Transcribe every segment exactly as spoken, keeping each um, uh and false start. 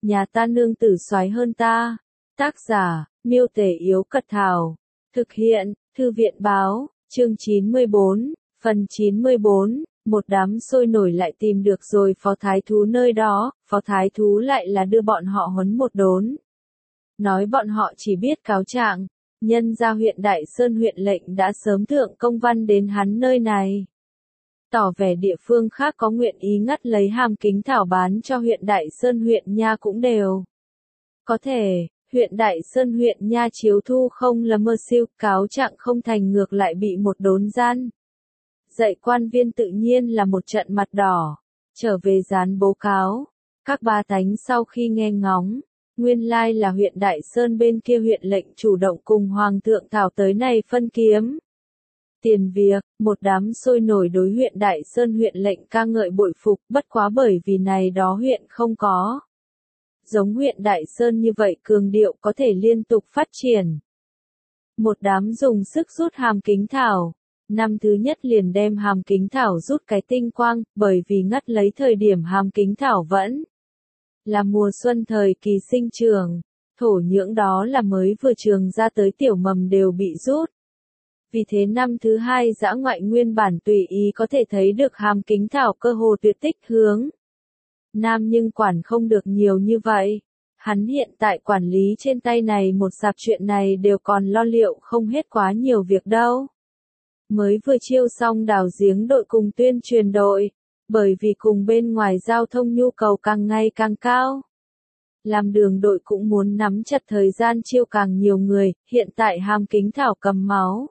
nhà ta nương tử soái hơn ta. Tác giả, Miêu Tể Yếu Cật Thảo. Thực hiện, Thư viện Báo, chương chín mươi bốn, phần chín mươi bốn. Một đám sôi nổi lại tìm được rồi phó thái thú nơi đó, phó thái thú lại là đưa bọn họ huấn một đốn. Nói bọn họ chỉ biết cáo trạng, nhân ra huyện Đại Sơn huyện lệnh đã sớm thượng công văn đến hắn nơi này. Tỏ vẻ địa phương khác có nguyện ý ngắt lấy hàm kính thảo bán cho huyện Đại Sơn huyện nha cũng đều. Có thể, huyện Đại Sơn huyện nha chiếu thu không là mơ siêu, cáo trạng không thành ngược lại bị một đốn gian. Dạy quan viên tự nhiên là một trận mặt đỏ, trở về dán bố cáo. Các ba tánh sau khi nghe ngóng, nguyên lai là huyện Đại Sơn bên kia huyện lệnh chủ động cùng Hoàng thượng thảo tới này phân kiếm. Tiền việc, một đám sôi nổi đối huyện Đại Sơn huyện lệnh ca ngợi bội phục, bất quá bởi vì này đó huyện không có. Giống huyện Đại Sơn như vậy cường điệu có thể liên tục phát triển. Một đám dùng sức rút hàm kính thảo. Năm thứ nhất liền đem hàm kính thảo rút cái tinh quang, bởi vì ngắt lấy thời điểm hàm kính thảo vẫn là mùa xuân thời kỳ sinh trường, thổ nhưỡng đó là mới vừa trường ra tới tiểu mầm đều bị rút. Vì thế năm thứ hai dã ngoại nguyên bản tùy ý có thể thấy được hàm kính thảo cơ hồ tuyệt tích hướng nam, nhưng quản không được nhiều như vậy. Hắn hiện tại quản lý trên tay này một sạp chuyện này đều còn lo liệu không hết quá nhiều việc đâu. Mới vừa chiêu xong đào giếng đội cùng tuyên truyền đội, bởi vì cùng bên ngoài giao thông nhu cầu càng ngày càng cao. Làm đường đội cũng muốn nắm chặt thời gian chiêu càng nhiều người, hiện tại hàm kính thảo cầm máu.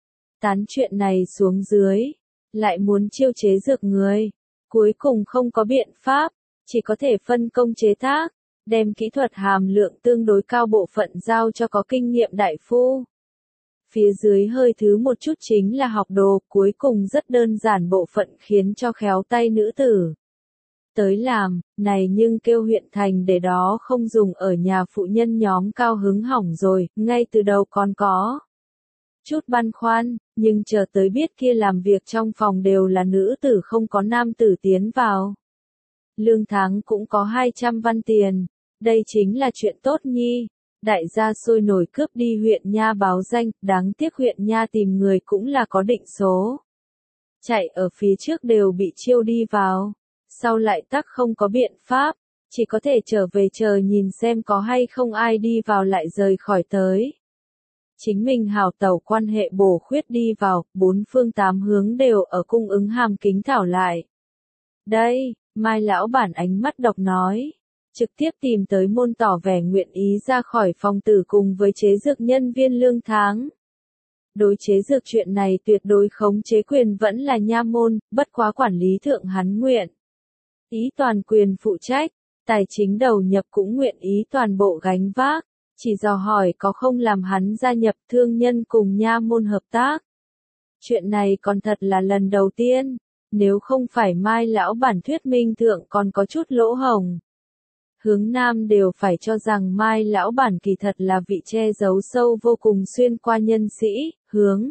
Tán chuyện này xuống dưới, lại muốn chiêu chế dược người, cuối cùng không có biện pháp, chỉ có thể phân công chế tác, đem kỹ thuật hàm lượng tương đối cao bộ phận giao cho có kinh nghiệm đại phu. Phía dưới hơi thứ một chút chính là học đồ, cuối cùng rất đơn giản bộ phận khiến cho khéo tay nữ tử tới làm, này nhưng kêu huyện thành để đó không dùng ở nhà phụ nhân nhóm cao hứng hỏng rồi, ngay từ đầu còn có chút băn khoăn, nhưng chờ tới biết kia làm việc trong phòng đều là nữ tử không có nam tử tiến vào. Lương tháng cũng có hai trăm văn tiền, đây chính là chuyện tốt nhi. Đại gia sôi nổi cướp đi huyện nha báo danh, đáng tiếc huyện nha tìm người cũng là có định số. Chạy ở phía trước đều bị chiêu đi vào, sau lại tắc không có biện pháp, chỉ có thể trở về chờ nhìn xem có hay không ai đi vào lại rời khỏi tới. Chính mình hào tẩu quan hệ bổ khuyết đi vào, bốn phương tám hướng đều ở cung ứng hàm kính thảo lại. Đây, Mai lão bản ánh mắt độc nói. Trực tiếp tìm tới môn tỏ vẻ nguyện ý ra khỏi phòng tử cùng với chế dược nhân viên lương tháng. Đối chế dược chuyện này tuyệt đối khống chế quyền vẫn là nha môn, bất quá quản lý thượng hắn nguyện ý toàn quyền phụ trách, tài chính đầu nhập cũng nguyện ý toàn bộ gánh vác, chỉ dò hỏi có không làm hắn gia nhập thương nhân cùng nha môn hợp tác. Chuyện này còn thật là lần đầu tiên, nếu không phải Mai lão bản thuyết minh thượng còn có chút lỗ hổng. Hướng Nam đều phải cho rằng Mai lão bản kỳ thật là vị che giấu sâu vô cùng xuyên qua nhân sĩ, hướng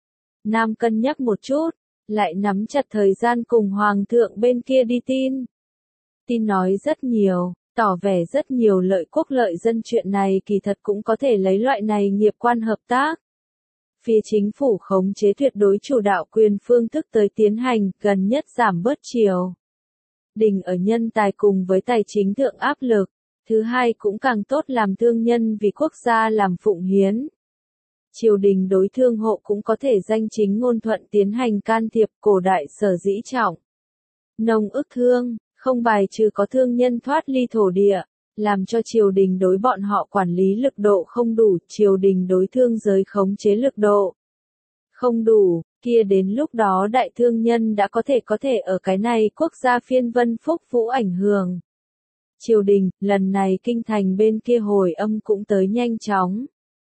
Nam cân nhắc một chút, lại nắm chặt thời gian cùng Hoàng thượng bên kia đi tin. Tin nói rất nhiều, tỏ vẻ rất nhiều lợi quốc lợi dân, chuyện này kỳ thật cũng có thể lấy loại này nghiệp quan hợp tác. Phía chính phủ khống chế tuyệt đối chủ đạo quyền phương thức tới tiến hành, gần nhất giảm bớt chiều đình ở nhân tài cùng với tài chính thượng áp lực, thứ hai cũng càng tốt làm thương nhân vì quốc gia làm phụng hiến. Triều đình đối thương hộ cũng có thể danh chính ngôn thuận tiến hành can thiệp, cổ đại sở dĩ trọng nông ức thương, không bài trừ có thương nhân thoát ly thổ địa, làm cho triều đình đối bọn họ quản lý lực độ không đủ, triều đình đối thương giới khống chế lực độ không đủ. Kia đến lúc đó đại thương nhân đã có thể có thể ở cái này quốc gia phiên vân phúc vũ ảnh hưởng. Triều đình, lần này kinh thành bên kia hồi âm cũng tới nhanh chóng.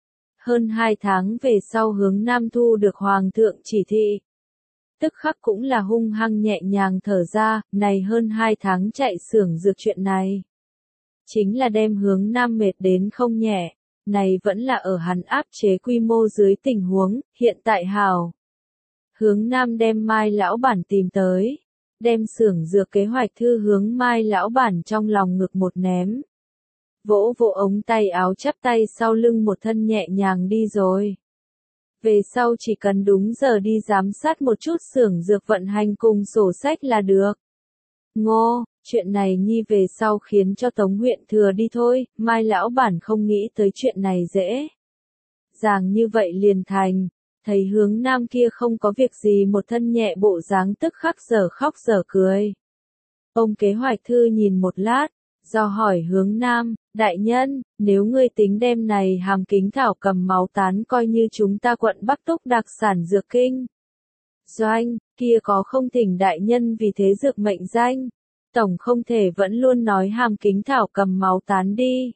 Hơn hai tháng về sau hướng Nam thu được Hoàng thượng chỉ thị. Tức khắc cũng là hung hăng nhẹ nhàng thở ra, này hơn hai tháng chạy xưởng dược chuyện này. Chính là đem hướng Nam mệt đến không nhẹ, này vẫn là ở hắn áp chế quy mô dưới tình huống, hiện tại hào. Hướng Nam đem Mai lão bản tìm tới, đem xưởng dược kế hoạch thư hướng Mai lão bản trong lòng ngực một ném. vỗ vỗ ống tay áo chắp tay sau lưng một thân nhẹ nhàng đi rồi. Về sau chỉ cần đúng giờ đi giám sát một chút xưởng dược vận hành cùng sổ sách là được. Ngô, chuyện này nhi về sau khiến cho Tống huyện thừa đi thôi, Mai lão bản không nghĩ tới chuyện này dễ dàng như vậy liền thành. Thấy Hướng Nam kia không có việc gì một thân nhẹ bộ dáng tức khắc giờ khóc giờ cười. Ông kế hoạch thư nhìn một lát, do hỏi Hướng Nam, đại nhân, nếu ngươi tính đem này hàm kính thảo cầm máu tán coi như chúng ta quận Bắc Túc đặc sản dược kinh doanh, kia có không thỉnh đại nhân vì thế dược mệnh danh, tổng không thể vẫn luôn nói hàm kính thảo cầm máu tán đi.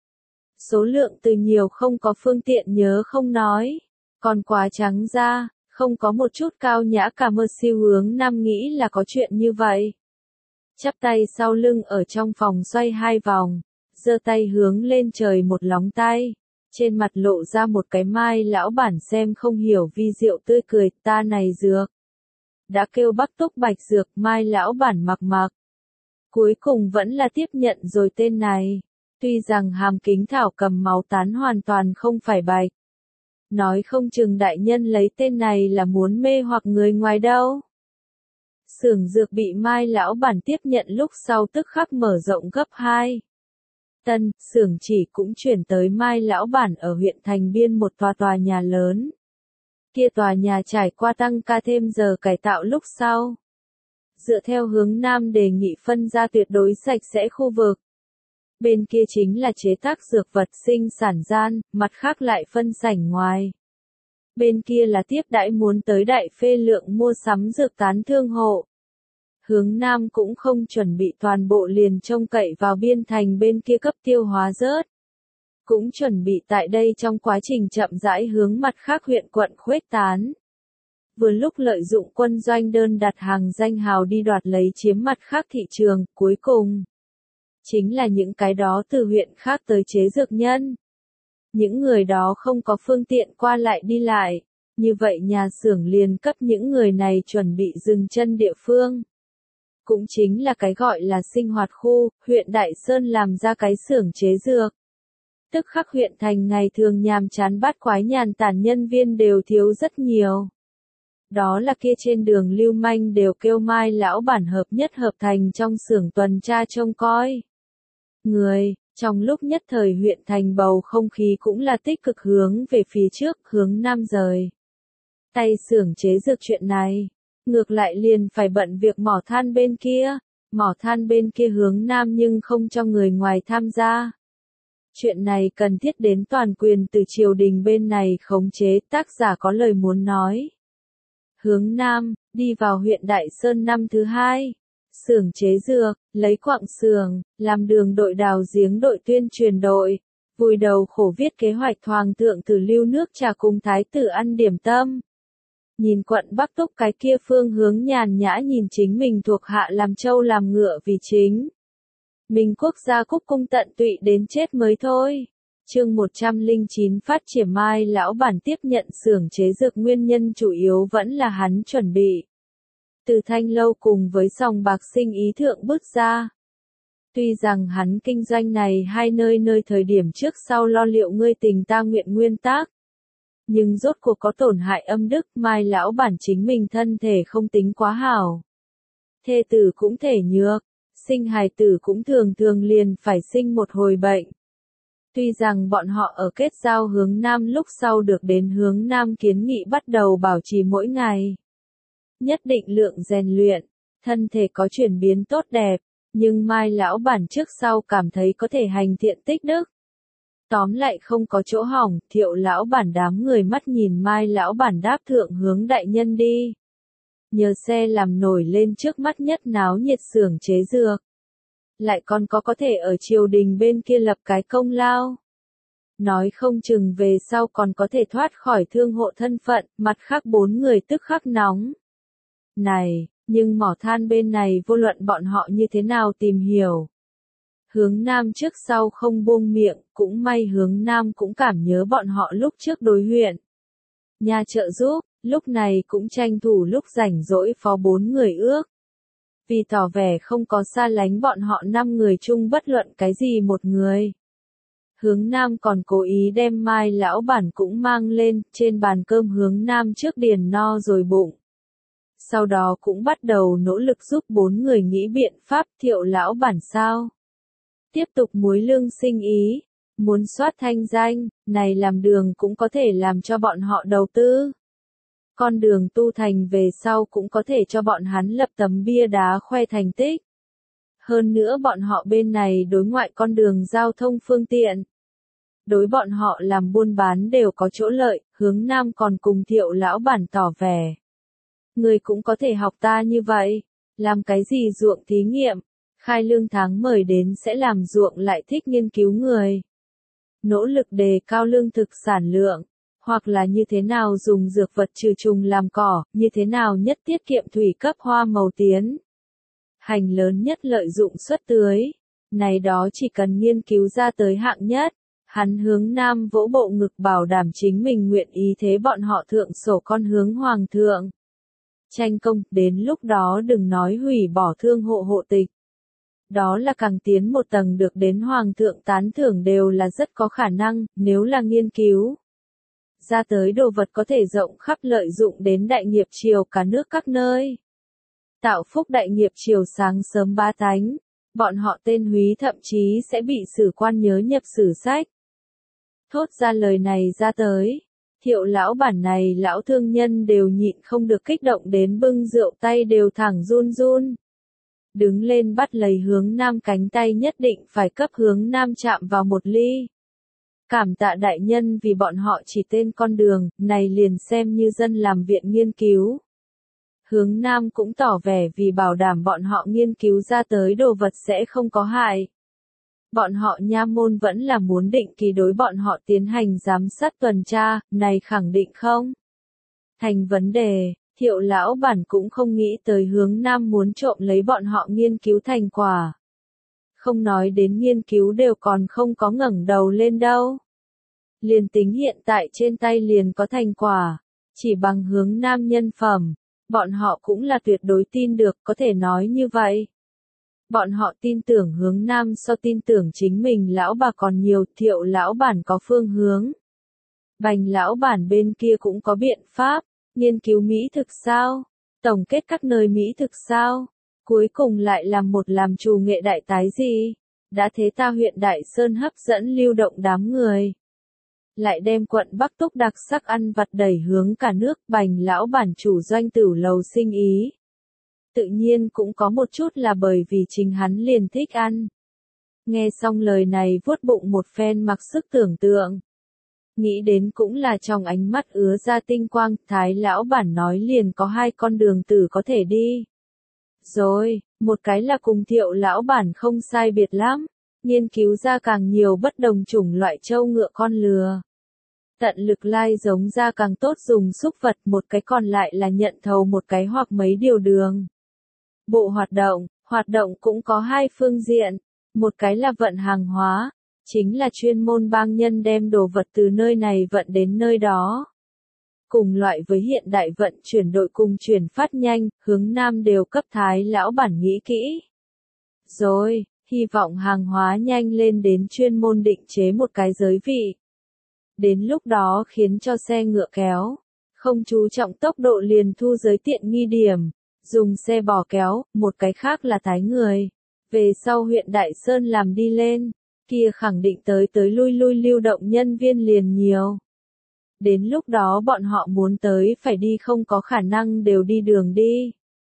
Số lượng từ nhiều không có phương tiện nhớ không nói, còn quá trắng ra, không có một chút cao nhã cả mơ siêu. Hướng Nam nghĩ là có chuyện như vậy. Chắp tay sau lưng ở trong phòng xoay hai vòng, giơ tay hướng lên trời một lóng tay, trên mặt lộ ra một cái Mai lão bản xem không hiểu vi diệu tươi cười, ta này dược. Đã kêu Bắc Túc Bạch Dược, Mai lão bản mặc mặc. Cuối cùng vẫn là tiếp nhận rồi tên này, tuy rằng hàm kính thảo cầm máu tán hoàn toàn không phải bạch. Nói không chừng đại nhân lấy tên này là muốn mê hoặc người ngoài đâu. Xưởng dược bị Mai lão bản tiếp nhận lúc sau tức khắc mở rộng gấp hai. Tân, xưởng chỉ cũng chuyển tới Mai lão bản ở huyện thành biên một tòa tòa nhà lớn. Kia tòa nhà trải qua tăng ca thêm giờ cải tạo lúc sau. Dựa theo Hướng Nam đề nghị phân ra tuyệt đối sạch sẽ khu vực. Bên kia chính là chế tác dược vật sinh sản gian, mặt khác lại phân sảnh ngoài. Bên kia là tiếp đãi muốn tới đại phê lượng mua sắm dược tán thương hộ. Hướng Nam cũng không chuẩn bị toàn bộ liền trông cậy vào biên thành bên kia cấp tiêu hóa rớt. Cũng chuẩn bị tại đây trong quá trình chậm rãi hướng mặt khác huyện quận khuếch tán. Vừa lúc lợi dụng quân doanh đơn đặt hàng danh hào đi đoạt lấy chiếm mặt khác thị trường, cuối cùng chính là những cái đó từ huyện khác tới chế dược nhân. Những người đó không có phương tiện qua lại đi lại, như vậy nhà xưởng liền cấp những người này chuẩn bị dừng chân địa phương. Cũng chính là cái gọi là sinh hoạt khu, huyện Đại Sơn làm ra cái xưởng chế dược. Tức khắc huyện thành ngày thường nhàm chán bát quái nhàn tản nhân viên đều thiếu rất nhiều. Đó là kia trên đường lưu manh đều kêu Mai lão bản hợp nhất hợp thành trong xưởng tuần tra trông coi. Người, trong lúc nhất thời huyện thành bầu không khí cũng là tích cực hướng về phía trước, Hướng Nam rời tay xưởng chế dược chuyện này. Ngược lại liền phải bận việc mỏ than bên kia, mỏ than bên kia Hướng Nam nhưng không cho người ngoài tham gia. Chuyện này cần thiết đến toàn quyền từ triều đình bên này khống chế, tác giả có lời muốn nói. Hướng Nam, đi vào huyện Đại Sơn năm thứ hai. Xưởng chế dược, lấy quặng xưởng, làm đường đội đào giếng đội tuyên truyền đội. Vùi đầu khổ viết kế hoạch hoàng thượng từ lưu nước trà cùng thái tử ăn điểm tâm. Nhìn quận Bắc Túc cái kia phương hướng nhàn nhã nhìn chính mình thuộc hạ làm trâu làm ngựa vì chính. Mình quốc gia cúc cung tận tụy đến chết mới thôi. Chương một trăm lẻ chín phát triển Mai lão bản tiếp nhận xưởng chế dược nguyên nhân chủ yếu vẫn là hắn chuẩn bị. Từ Thanh Lâu cùng với sòng bạc sinh ý thượng bước ra. Tuy rằng hắn kinh doanh này hai nơi nơi thời điểm trước sau lo liệu ngươi tình ta nguyện nguyên tắc. Nhưng rốt cuộc có tổn hại âm đức, Mai lão bản chính mình thân thể không tính quá hảo. Thê tử cũng thể nhược, sinh hài tử cũng thường thường liền phải sinh một hồi bệnh. Tuy rằng bọn họ ở kết giao Hướng Nam lúc sau được đến Hướng Nam kiến nghị bắt đầu bảo trì mỗi ngày. Nhất định lượng rèn luyện, thân thể có chuyển biến tốt đẹp, nhưng Mai lão bản trước sau cảm thấy có thể hành thiện tích đức. Tóm lại không có chỗ hỏng, Thiệu lão bản đám người mắt nhìn Mai lão bản đáp thượng Hướng đại nhân đi. Nhờ xe làm nổi lên trước mắt nhất náo nhiệt xưởng chế dược. Lại còn có có thể ở triều đình bên kia lập cái công lao. Nói không chừng về sau còn có thể thoát khỏi thương hộ thân phận, mặt khác bốn người tức khắc nóng. Này, nhưng mỏ than bên này vô luận bọn họ như thế nào tìm hiểu. Hướng Nam trước sau không buông miệng, cũng may Hướng Nam cũng cảm nhớ bọn họ lúc trước đối huyện. Nhà trợ giúp, lúc này cũng tranh thủ lúc rảnh rỗi phó bốn người ước. Vì tỏ vẻ không có xa lánh bọn họ năm người chung bất luận cái gì một người. Hướng Nam còn cố ý đem Mai lão bản cũng mang lên, trên bàn cơm Hướng Nam trước điền no rồi bụng. Sau đó cũng bắt đầu nỗ lực giúp bốn người nghĩ biện pháp. Thiệu lão bản sao? Tiếp tục muối lương sinh ý, muốn soát thanh danh, này làm đường cũng có thể làm cho bọn họ đầu tư. Con đường tu thành về sau cũng có thể cho bọn hắn lập tấm bia đá khoe thành tích. Hơn nữa bọn họ bên này đối ngoại con đường giao thông phương tiện. Đối bọn họ làm buôn bán đều có chỗ lợi. Hướng Nam còn cùng Thiệu lão bản tỏ vẻ. Người cũng có thể học ta như vậy. Làm cái gì ruộng thí nghiệm, khai lương tháng mời đến sẽ làm ruộng lại thích nghiên cứu người. Nỗ lực đề cao lương thực sản lượng, hoặc là như thế nào dùng dược vật trừ trùng làm cỏ, như thế nào nhất tiết kiệm thủy cấp hoa màu tiến. Hành lớn nhất lợi dụng suất tưới, này đó chỉ cần nghiên cứu ra tới hạng nhất. Hắn Hướng Nam vỗ bộ ngực bảo đảm chính mình nguyện ý thế bọn họ thượng sổ con hướng hoàng thượng. Tranh công, đến lúc đó đừng nói hủy bỏ thương hộ hộ tịch. Đó là càng tiến một tầng được đến hoàng thượng tán thưởng đều là rất có khả năng, nếu là nghiên cứu. Ra tới đồ vật có thể rộng khắp lợi dụng đến đại nghiệp triều cả nước các nơi. Tạo phúc đại nghiệp triều sáng sớm ba tánh, bọn họ tên húy thậm chí sẽ bị sử quan nhớ nhập sử sách. Thốt ra lời này ra tới, Thiệu lão bản này lão thương nhân đều nhịn không được kích động đến bưng rượu tay đều thẳng run run. Đứng lên bắt lấy Hướng Nam cánh tay nhất định phải cấp Hướng Nam chạm vào một ly. Cảm tạ đại nhân vì bọn họ chỉ tên con đường, này liền xem như dân làm viện nghiên cứu. Hướng Nam cũng tỏ vẻ vì bảo đảm bọn họ nghiên cứu ra tới đồ vật sẽ không có hại. Bọn họ nha môn vẫn là muốn định kỳ đối bọn họ tiến hành giám sát tuần tra, này khẳng định không? Thành vấn đề, Thiệu lão bản cũng không nghĩ tới Hướng Nam muốn trộm lấy bọn họ nghiên cứu thành quả. Không nói đến nghiên cứu đều còn không có ngẩng đầu lên đâu. Liền tính hiện tại trên tay liền có thành quả, chỉ bằng Hướng Nam nhân phẩm, bọn họ cũng là tuyệt đối tin được, có thể nói như vậy. Bọn họ tin tưởng Hướng Nam so tin tưởng chính mình lão bà còn nhiều. Thiệu lão bản có phương hướng. Bành lão bản bên kia cũng có biện pháp. Nghiên cứu mỹ thực sao? Tổng kết các nơi mỹ thực sao? Cuối cùng lại làm một làm trù nghệ đại tái gì? Đã thế ta huyện Đại Sơn hấp dẫn lưu động đám người. Lại đem quận Bắc Túc đặc sắc ăn vặt đẩy hướng cả nước. Bành lão bản chủ doanh tửu lầu sinh ý. Tự nhiên cũng có một chút là bởi vì chính hắn liền thích ăn. Nghe xong lời này vuốt bụng một phen mặc sức tưởng tượng. Nghĩ đến cũng là trong ánh mắt ứa ra tinh quang, Thái lão bản nói liền có hai con đường tử có thể đi. Rồi, một cái là cùng Thiệu lão bản không sai biệt lắm, nghiên cứu ra càng nhiều bất đồng chủng loại trâu ngựa con lừa. Tận lực lai giống ra càng tốt dùng xúc vật, một cái còn lại là nhận thầu một cái hoặc mấy điều đường. Bộ hoạt động, hoạt động cũng có hai phương diện, một cái là vận hàng hóa, chính là chuyên môn bang nhân đem đồ vật từ nơi này vận đến nơi đó. Cùng loại với hiện đại vận chuyển đội cùng chuyển phát nhanh, Hướng Nam đều cấp Thái lão bản nghĩ kỹ. Rồi, hy vọng hàng hóa nhanh lên đến chuyên môn định chế một cái giới vị. Đến lúc đó khiến cho xe ngựa kéo, không chú trọng tốc độ liền thu giới tiện nghi điểm. Dùng xe bò kéo, một cái khác là tái người. Về sau huyện Đại Sơn làm đi lên, kia khẳng định tới tới lui lui lưu động nhân viên liền nhiều. Đến lúc đó bọn họ muốn tới phải đi không có khả năng đều đi đường đi.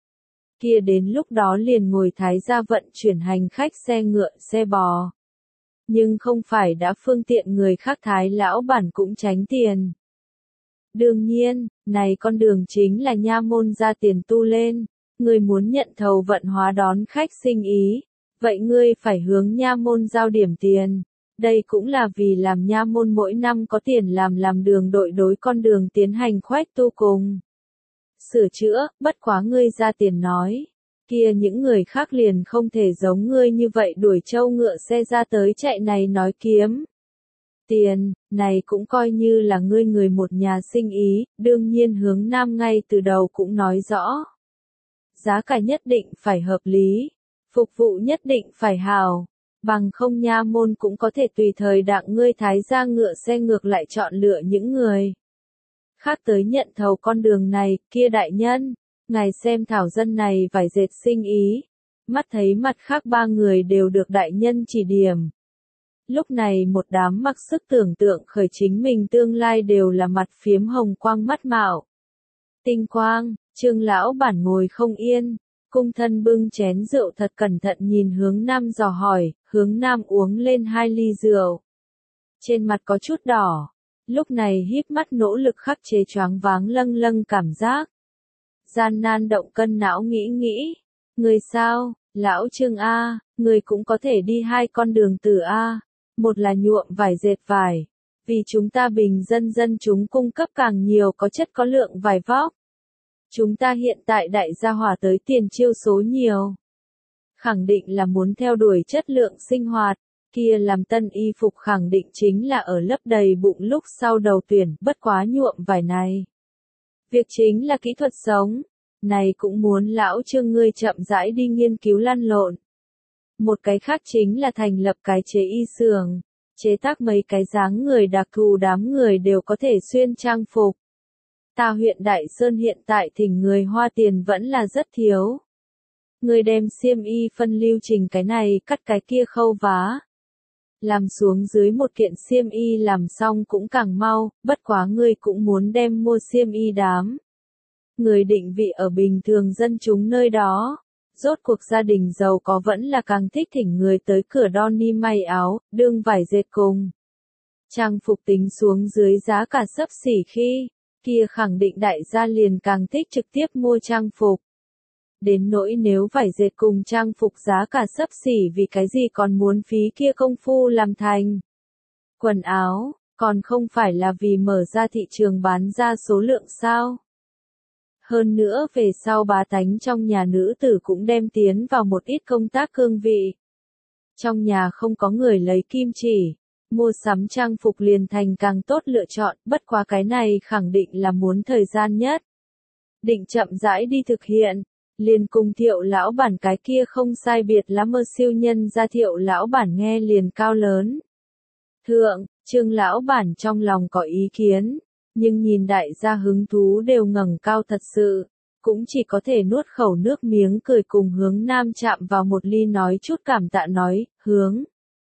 Kia đến lúc đó liền ngồi Thái gia vận chuyển hành khách xe ngựa, xe bò. Nhưng không phải đã phương tiện người khác Thái lão bản cũng tránh tiền. Đương nhiên, này con đường chính là nha môn ra tiền tu lên, người muốn nhận thầu vận hóa đón khách sinh ý, vậy ngươi phải hướng nha môn giao điểm tiền. Đây cũng là vì làm nha môn mỗi năm có tiền làm làm đường đội đối con đường tiến hành khoét tu cùng. Sửa chữa, bất quá ngươi ra tiền nói, kia những người khác liền không thể giống ngươi như vậy đuổi trâu ngựa xe ra tới chạy này nói kiếm. Tiền, này cũng coi như là ngươi người một nhà sinh ý, đương nhiên Hướng Nam ngay từ đầu cũng nói rõ. Giá cả nhất định phải hợp lý, phục vụ nhất định phải hào, Bằng không nha môn cũng có thể tùy thời đặng ngươi thái gia ngựa xe ngược lại chọn lựa những người khác tới nhận thầu con đường này. Kia đại nhân, ngài xem thảo dân này vải dệt sinh ý. Mắt thấy mặt khác ba người đều được đại nhân chỉ điểm. Lúc này một đám mặc sức tưởng tượng khởi chính mình tương lai đều là mặt phiếm hồng quang mắt mạo. Tinh quang, Trương lão bản ngồi không yên, cung thân bưng chén rượu thật cẩn thận nhìn hướng nam dò hỏi, hướng nam uống lên hai ly rượu. Trên mặt có chút đỏ, lúc này híp mắt nỗ lực khắc chế choáng váng lâng lâng cảm giác. Gian nan động cân não nghĩ nghĩ, người sao, lão Trương A, người cũng có thể đi hai con đường từ A. Một là nhuộm vải dệt vải, vì chúng ta bình dân dân chúng cung cấp càng nhiều có chất có lượng vải vóc. Chúng ta hiện tại đại gia hỏa tới tiền chiêu số nhiều. Khẳng định là muốn theo đuổi chất lượng sinh hoạt, kia làm tân y phục khẳng định chính là ở lấp đầy bụng lúc sau đầu tuyển, bất quá nhuộm vải này. Việc chính là kỹ thuật sống, này cũng muốn lão Trương ngươi chậm rãi đi nghiên cứu lăn lộn. Một cái khác chính là thành lập cái chế y xưởng, chế tác mấy cái dáng người đặc thù đám người đều có thể xuyên trang phục. Ta huyện Đại Sơn hiện tại thỉnh người hoa tiền vẫn là rất thiếu. Người đem xiêm y phân lưu trình cái này cắt cái kia khâu vá. Làm xuống dưới một kiện xiêm y làm xong cũng càng mau, bất quá ngươi cũng muốn đem mua xiêm y đám. Người định vị ở bình thường dân chúng nơi đó. Rốt cuộc gia đình giàu có vẫn là càng thích thỉnh người tới cửa đo ni may áo, đương vải dệt cùng. Trang phục tính xuống dưới giá cả xấp xỉ khi, kia khẳng định đại gia liền càng thích trực tiếp mua trang phục. Đến nỗi nếu vải dệt cùng trang phục giá cả xấp xỉ vì cái gì còn muốn phí kia công phu làm thành. Quần áo, còn không phải là vì mở ra thị trường bán ra số lượng sao. Hơn nữa về sau bá tánh trong nhà nữ tử cũng đem tiến vào một ít công tác cương vị. Trong nhà không có người lấy kim chỉ, mua sắm trang phục liền thành càng tốt lựa chọn, bất quá cái này khẳng định là muốn thời gian nhất. Định chậm rãi đi thực hiện, liền cùng Thiệu lão bản cái kia không sai biệt lắm mơ siêu nhân ra Thiệu lão bản nghe liền cao lớn. Thượng, Trương lão bản trong lòng có ý kiến. Nhưng nhìn đại gia hứng thú đều ngẩng cao thật sự, cũng chỉ có thể nuốt khẩu nước miếng cười cùng hướng nam chạm vào một ly nói chút cảm tạ nói, hướng.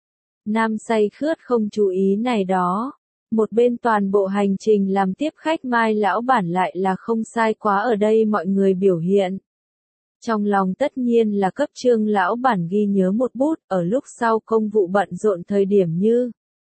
Nam say khướt không chú ý này đó, một bên toàn bộ hành trình làm tiếp khách Mai lão bản lại là không sai quá ở đây mọi người biểu hiện. Trong lòng tất nhiên là cấp Trương lão bản ghi nhớ một bút, ở lúc sau công vụ bận rộn thời điểm như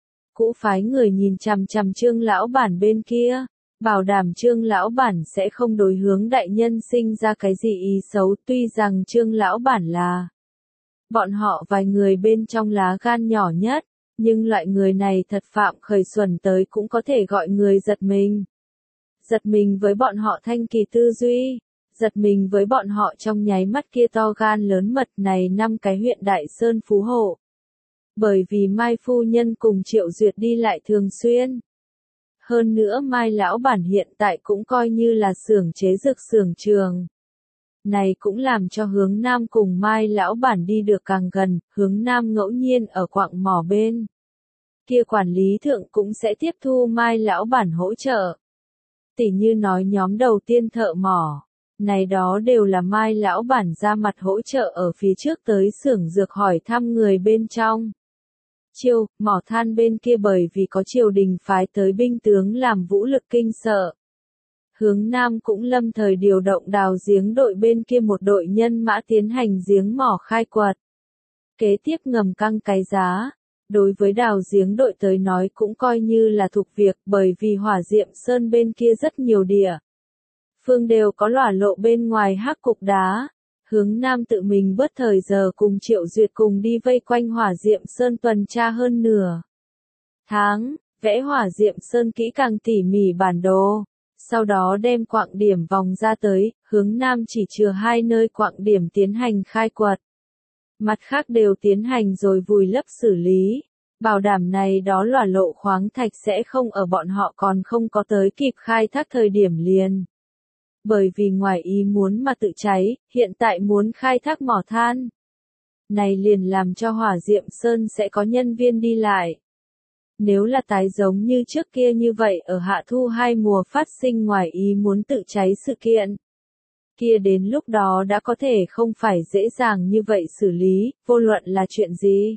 cũ phái người nhìn chằm chằm Trương lão bản bên kia, bảo đảm Trương lão bản sẽ không đối hướng đại nhân sinh ra cái gì ý xấu, tuy rằng Trương lão bản là bọn họ vài người bên trong lá gan nhỏ nhất, nhưng loại người này thật phạm khởi xuẩn tới cũng có thể gọi người giật mình. Giật mình với bọn họ thanh kỳ tư duy, giật mình với bọn họ trong nháy mắt kia to gan lớn mật này năm cái huyện Đại Sơn phú hộ. Bởi vì Mai phu nhân cùng Triệu Duyệt đi lại thường xuyên. Hơn nữa Mai lão bản hiện tại cũng coi như là xưởng chế dược xưởng trường. Này cũng làm cho hướng nam cùng Mai lão bản đi được càng gần, hướng nam ngẫu nhiên ở quặng mỏ bên. Kia quản lý thượng cũng sẽ tiếp thu Mai lão bản hỗ trợ. Tỉ như nói nhóm đầu tiên thợ mỏ. Này đó đều là Mai lão bản ra mặt hỗ trợ ở phía trước tới xưởng dược hỏi thăm người bên trong. Triều, mỏ than bên kia bởi vì có triều đình phái tới binh tướng làm vũ lực kinh sợ. Hướng Nam cũng lâm thời điều động đào giếng đội bên kia một đội nhân mã tiến hành giếng mỏ khai quật. Kế tiếp ngầm căng cái giá, đối với đào giếng đội tới nói cũng coi như là thuộc việc bởi vì hỏa diệm sơn bên kia rất nhiều địa. Phương đều có lỏa lộ bên ngoài hắc cục đá. Hướng Nam tự mình bớt thời giờ cùng Triệu Duyệt cùng đi vây quanh hỏa diệm sơn tuần tra hơn nửa tháng, vẽ hỏa diệm sơn kỹ càng tỉ mỉ bản đồ, sau đó đem quặng điểm vòng ra tới, hướng Nam chỉ chừa hai nơi quặng điểm tiến hành khai quật. Mặt khác đều tiến hành rồi vùi lấp xử lý, bảo đảm này đó lỏa lộ khoáng thạch sẽ không ở bọn họ còn không có tới kịp khai thác thời điểm liền. Bởi vì ngoài ý muốn mà tự cháy, hiện tại muốn khai thác mỏ than. Này liền làm cho Hỏa Diệm Sơn sẽ có nhân viên đi lại. Nếu là tái giống như trước kia như vậy ở hạ thu hai mùa phát sinh ngoài ý muốn tự cháy sự kiện, kia đến lúc đó đã có thể không phải dễ dàng như vậy xử lý, vô luận là chuyện gì.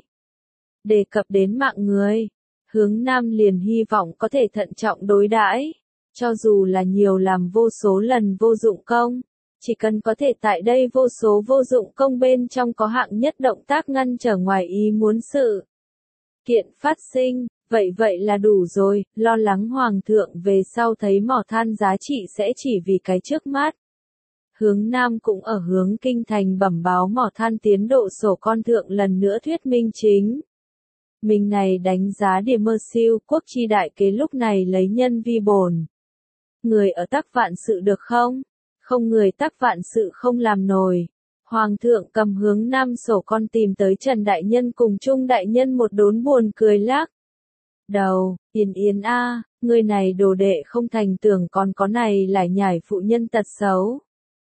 Đề cập đến mạng người, Hướng Nam liền hy vọng có thể thận trọng đối đãi, cho dù là nhiều làm vô số lần vô dụng công, chỉ cần có thể tại đây vô số vô dụng công bên trong có hạng nhất động tác ngăn trở ngoài ý muốn sự kiện phát sinh, vậy vậy là đủ rồi, lo lắng Hoàng thượng về sau thấy mỏ than giá trị sẽ chỉ vì cái trước mắt. Hướng Nam cũng ở hướng kinh thành bẩm báo mỏ than tiến độ sổ con thượng lần nữa thuyết minh chính. Mình này đánh giá điểm mơ siêu quốc chi đại kế lúc này lấy nhân vi bổn. Người ở tắc vạn sự được không? Không người tắc vạn sự không làm nổi. Hoàng thượng cầm Hướng Nam sổ con tìm tới Trần Đại Nhân cùng Trung Đại Nhân một đốn buồn cười lắc. Đầu, Yên Yên a, người này đồ đệ không thành tưởng còn có này lại nhảy phụ nhân tật xấu.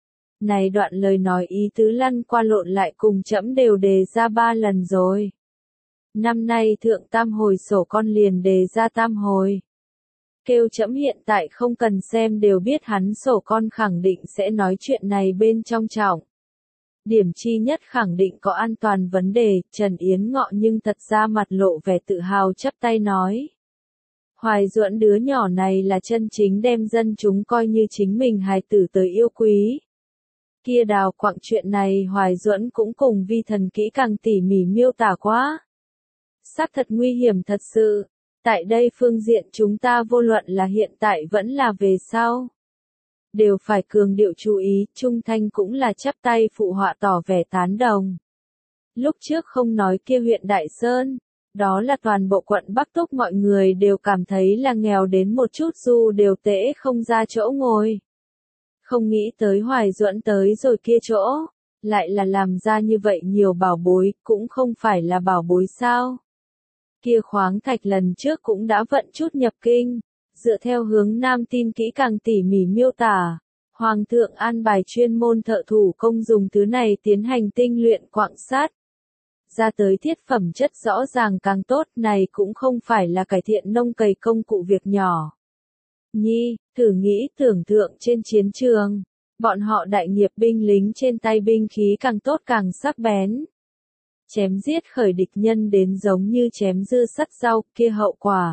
Này đoạn lời nói ý tứ lăn qua lộn lại cùng trẫm đều đề ra ba lần rồi. Năm nay thượng tam hồi sổ con liền đề ra tam hồi. Kêu trẫm hiện tại không cần xem đều biết hắn sổ con khẳng định sẽ nói chuyện này bên trong trọng. Điểm chi nhất khẳng định có an toàn vấn đề, Trần Yến Ngọ nhưng thật ra mặt lộ vẻ tự hào chắp tay nói. Hoài Duẫn đứa nhỏ này là chân chính đem dân chúng coi như chính mình hài tử tới yêu quý. Kia đào quặng chuyện này Hoài Duẫn cũng cùng vi thần kỹ càng tỉ mỉ miêu tả quá. Xác thật nguy hiểm thật sự, tại đây phương diện chúng ta vô luận là hiện tại vẫn là về sau. Đều phải cường điệu chú ý, Trung Thanh cũng là chắp tay phụ họa tỏ vẻ tán đồng. Lúc trước không nói kia huyện Đại Sơn, đó là toàn bộ quận Bắc Túc mọi người đều cảm thấy là nghèo đến một chút dù đều tễ không ra chỗ ngồi. Không nghĩ tới Hoài Duẫn tới rồi kia chỗ, lại là làm ra như vậy nhiều bảo bối, cũng không phải là bảo bối sao. Kia khoáng thạch lần trước cũng đã vận chút nhập kinh, dựa theo Hướng Nam tin kỹ càng tỉ mỉ miêu tả. Hoàng thượng an bài chuyên môn thợ thủ công dùng thứ này tiến hành tinh luyện quặng sắt. Ra tới thiết phẩm chất rõ ràng càng tốt, này cũng không phải là cải thiện nông cày công cụ việc nhỏ. Nhi, thử nghĩ tưởng tượng trên chiến trường, bọn họ đại nghiệp binh lính trên tay binh khí càng tốt càng sắc bén. Chém giết khởi địch nhân đến giống như chém dưa sắt rau, kia hậu quả.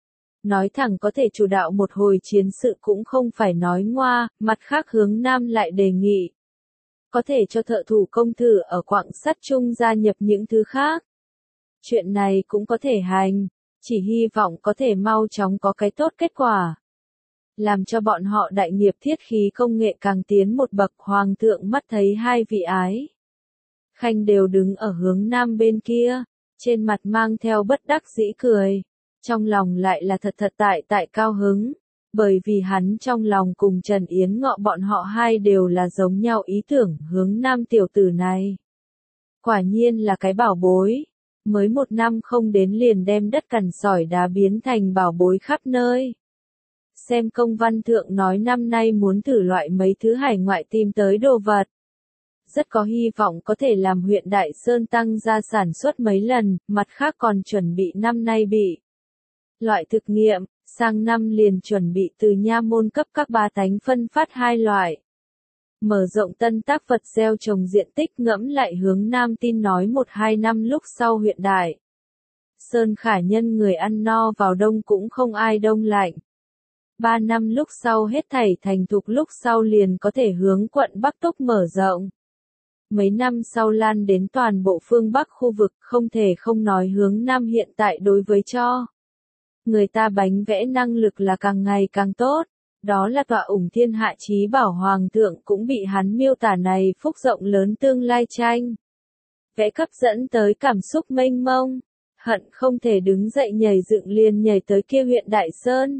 Nói thẳng có thể chủ đạo một hồi chiến sự cũng không phải nói ngoa, mặt khác Hướng Nam lại đề nghị. Có thể cho thợ thủ công thử ở quặng sắt chung gia nhập những thứ khác. Chuyện này cũng có thể hành, chỉ hy vọng có thể mau chóng có cái tốt kết quả. Làm cho bọn họ đại nghiệp thiết khí công nghệ càng tiến một bậc. Hoàng thượng mắt thấy hai vị ái khanh đều đứng ở Hướng Nam bên kia, trên mặt mang theo bất đắc dĩ cười, trong lòng lại là thật thật tại tại cao hứng, bởi vì hắn trong lòng cùng Trần Yến Ngọ bọn họ hai đều là giống nhau ý tưởng. Hướng Nam tiểu tử này quả nhiên là cái bảo bối, mới một năm không đến liền đem đất cằn sỏi đá biến thành bảo bối khắp nơi. Xem công văn thượng nói năm nay muốn thử loại mấy thứ hải ngoại tìm tới đồ vật. Rất có hy vọng có thể làm huyện Đại Sơn tăng gia sản xuất mấy lần, mặt khác còn chuẩn bị năm nay bị loại thực nghiệm, sang năm liền chuẩn bị từ nha môn cấp các ba tánh phân phát hai loại. Mở rộng tân tác vật gieo trồng diện tích. Ngẫm lại Hướng Nam tin nói một hai năm lúc sau huyện Đại Sơn khả nhân người ăn no vào đông cũng không ai đông lạnh. Ba năm lúc sau hết thảy thành thục lúc sau liền có thể hướng quận Bắc Túc mở rộng. Mấy năm sau lan đến toàn bộ phương Bắc khu vực, không thể không nói Hướng Nam hiện tại đối với cho người ta bánh vẽ năng lực là càng ngày càng tốt. Đó là tọa ủng thiên hạ chí bảo. Hoàng thượng cũng bị hắn miêu tả này phúc rộng lớn tương lai tranh vẽ cấp dẫn tới cảm xúc mênh mông, hận không thể đứng dậy nhảy dựng liền nhảy tới kia huyện Đại Sơn.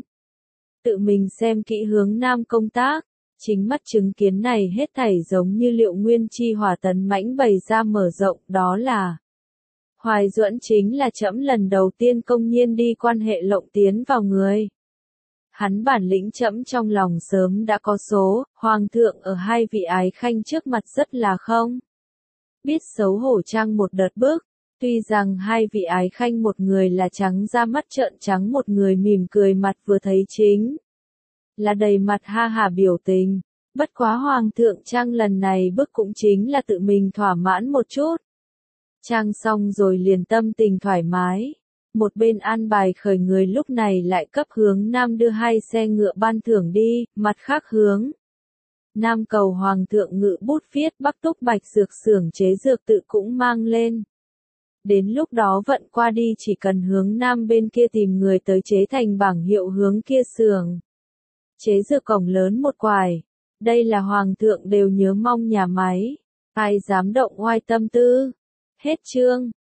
Tự mình xem kỹ Hướng Nam công tác, chính mắt chứng kiến này hết thảy giống như liệu nguyên chi hỏa tấn mãnh bày ra mở rộng. Đó là Hoài Duẫn chính là trẫm lần đầu tiên công nhiên đi quan hệ lộng tiến vào người. Hắn bản lĩnh trẫm trong lòng sớm đã có số, Hoàng thượng ở hai vị ái khanh trước mặt rất là không biết xấu hổ trang một đợt bước. Tuy rằng hai vị ái khanh một người là trắng da mắt trợn trắng một người mỉm cười mặt vừa thấy chính là đầy mặt ha hả biểu tình. Bất quá hoàng thượng trang lần này bước cũng chính là tự mình thỏa mãn một chút. Trang xong rồi liền tâm tình thoải mái. Một bên an bài khởi người lúc này lại cấp hướng nam đưa hai xe ngựa ban thưởng đi, mặt khác hướng nam cầu hoàng thượng ngự bút viết Bắc Túc Bạch dược xưởng chế dược tự cũng mang lên. Đến lúc đó vận qua đi chỉ cần hướng nam bên kia tìm người tới chế thành bảng hiệu hướng kia xưởng chế dược cổng lớn một quải. Đây là hoàng thượng đều nhớ mong nhà máy, ai dám động oai tâm tư. Hết chương.